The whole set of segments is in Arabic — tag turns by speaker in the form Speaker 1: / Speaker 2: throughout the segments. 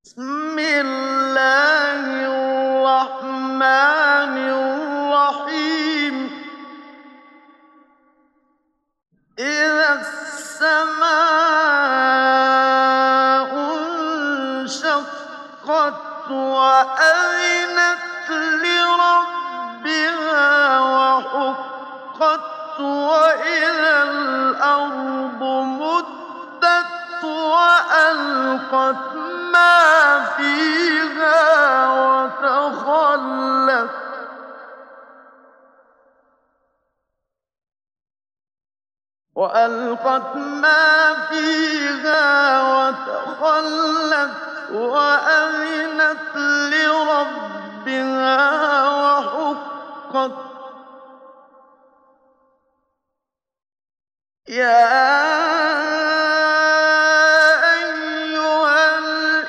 Speaker 1: بسم الله الرحمن الرحيم إذا السماء انشقت وأذنت لربها وحقت وإذا الأرض مدت وألقت ما فيها وتخلت وأذنت لربها وحقت يا أيها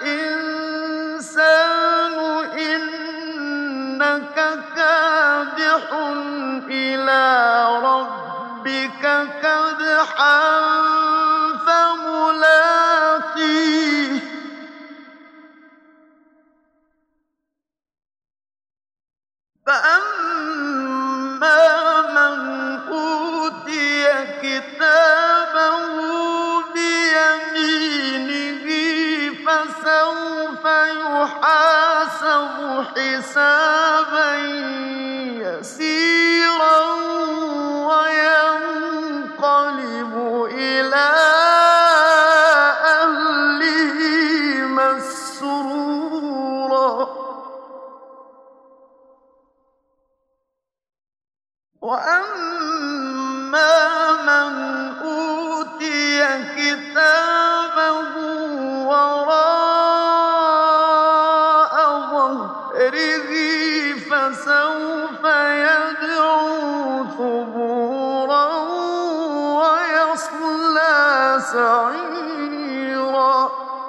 Speaker 1: الإنسان إنك كادح إلى ربك كدحا فملاقيه فأما من أوتي كتابه بيمينه فسوف يحاسب حسابا يسيرا وينقلب إلى أهله مسرورا وأما من أوتي كتابه وراء ظهره فسوف يدعو ثبورا ويصلى سعيرا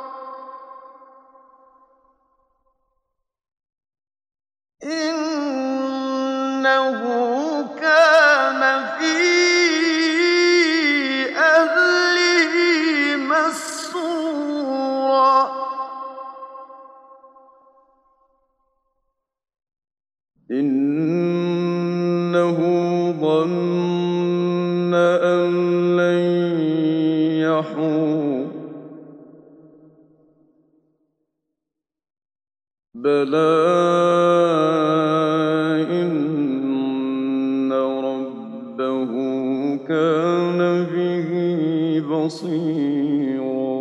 Speaker 1: إنه كان في أهله مسرورا إنه ظن أن لن يحور بلى إن ربه كان به بصيرا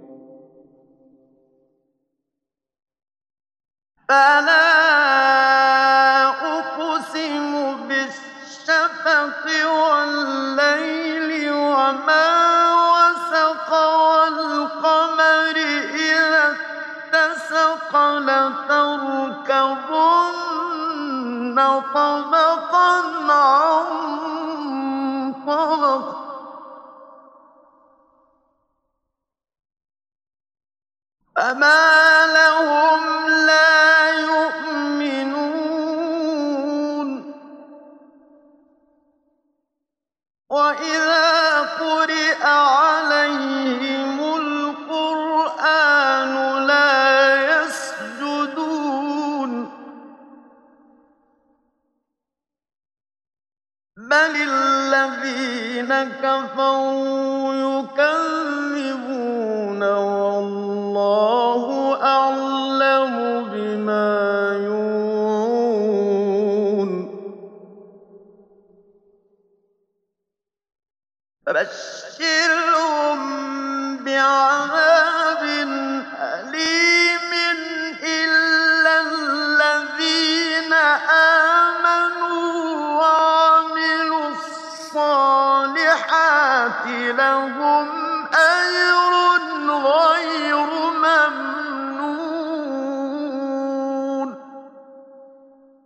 Speaker 1: فلا أقسم بالشفق والليل وما وسق والقمر إذا اتسق لتركبن طبقا عن طبق فما لهم لا يؤمنون وإذا قرئ عليهم القرآن لا يسجدون بل الذين كفروا يكذبون والله أعلم بما يوعون فبشرهم بعذاب أليم إلا الذين آمنوا وعملوا الصالحات لهم أجر